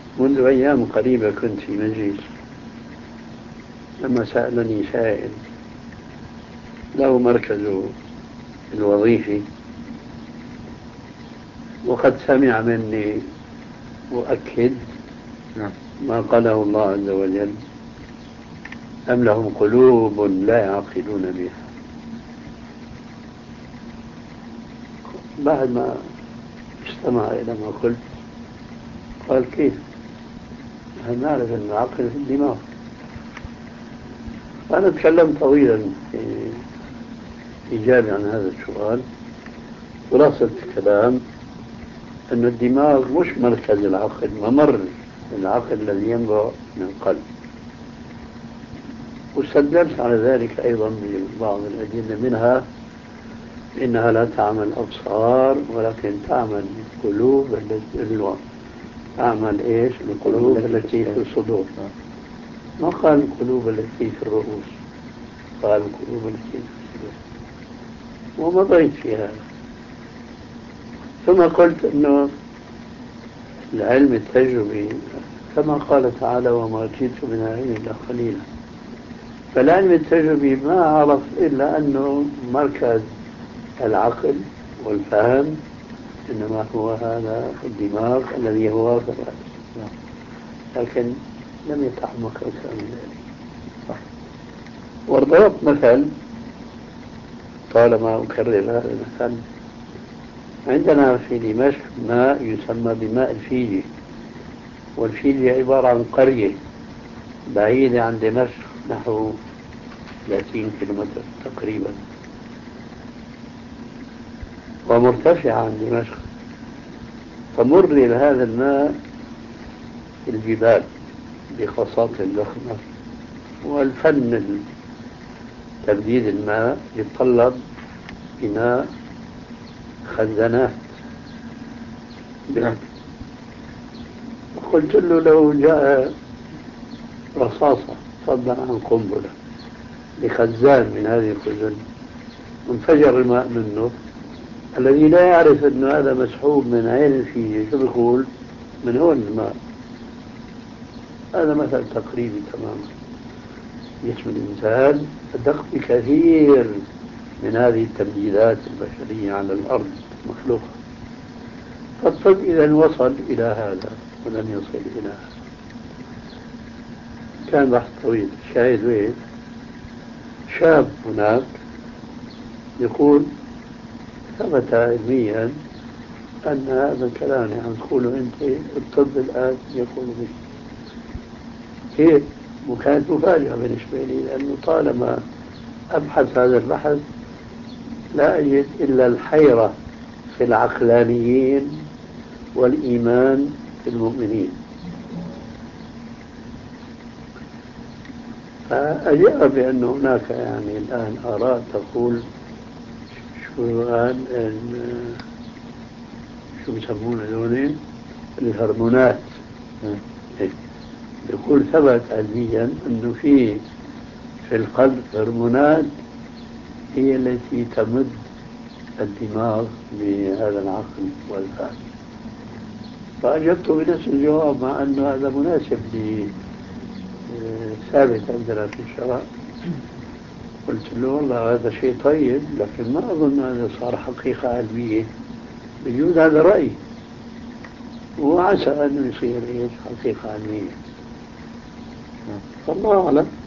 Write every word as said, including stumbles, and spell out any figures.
منذ أيام قريبة كنت في مجلس، لما سألني سائل له مركزه الوظيفي وقد سمع مني مؤكد ما قاله الله عز وجل: أم لهم قلوب لا يعقلون بها. بعد ما استمع إلى ما قلت قال: كيف؟ نحن نعرف أن العقل في الدماغ. أنا تكلمت طويلا في إجابة عن هذا السؤال. خلاصة الكلام أن الدماغ مش مركز العقل، ممر العقل الذي ينبع من القلب. واستدلت على ذلك أيضا ببعض الأدلة، منها إنها لا تعمل الأبصار ولكن تعمل القلوب التي تعمل إيش؟ القلوب التي في الصدور. ما قال القلوب التي في الرؤوس، قال القلوب التي في الصدور. ومضيت في هذا. ثم قلت أنه العلم التجربي كما قال تعالى: وما جئت من العلم إلا قليلا. فالعلم التجربي ما عرف إلا أنه مركز العقل والفهم إنما هو هذا الدماغ الذي هو في الرأس، لكن لم يتعمق أكثر من ذلك. وضربت مثل طالما أكرر هذا المثل. عندنا في دمشق ماء يسمى بماء الفيجي، والفيجي عبارة عن قرية بعيدة عن دمشق نحو ثلاثين كيلومتر تقريبا، ومرتفعة عن دمشق. فمر هذا الماء في الجبال بخاصات ضخمة، والفن تبديد الماء يتطلب بناء خزانات. قلت له: لو جاء رصاصة صدع عن قنبلة لخزان من هذه الخزان وانفجر الماء منه، الذي لا يعرف أن هذا مسحوب من عين فيه، شو بيقول؟ من هون الماء. هذا مثل تقريبي تماما. جسم الإنسان أدق بكثير من هذه التمديدات البشرية على الأرض مخلوقة. فالطب إذا وصل إلى هذا ولم يصل إلى هذا. كان بحث طويل. شاهد وين؟ شاب هناك يقول: ثبت علميا أن هذا الكلام عم تقوله أنت الطب الآن يقول به. هيك وكانت مفاجأة بالنسبة لي، لأنه طالما أبحث هذا البحث لا أجد إلا الحيرة في العقلانيين والإيمان في المؤمنين. فأجاب بأن هناك يعني الآن آراء تقول شو الآن شو بيسمونه هذول الهرمونات. يقول ثبت علميا أنه في في القلب هرمونات هي التي تمد الدماغ بهذا العقل والفهم. فأجبت بنفس الجواب، مع أنه هذا مناسب ثابت عندنا في الشرع. قلت له: والله هذا شيء طيب، لكن ما أظن هذا صار حقيقة علمية. بجوز هذا رأي، وعسى أنه يصير إيش حقيقة علمية. والله أعلم.